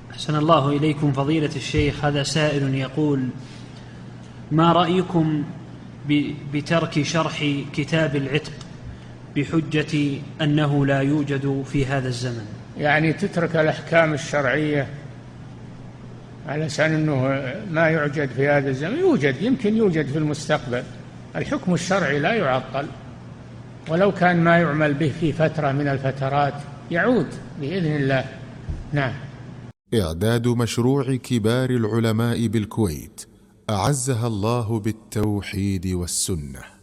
أحسن الله إليكم فضيلة الشيخ. هذا سائل يقول: ما رأيكم بترك شرح كتاب العتق بحجة أنه لا يوجد في هذا الزمن؟ يعني تترك الأحكام الشرعية على أساس أنه ما يوجد في هذا الزمن؟ يوجد، يمكن يوجد في المستقبل. الحكم الشرعي لا يعطل، ولو كان ما يعمل به في فترة من الفترات يعود بإذن الله. نعم. إعداد مشروع كبار العلماء بالكويت أعزها الله بالتوحيد والسنة.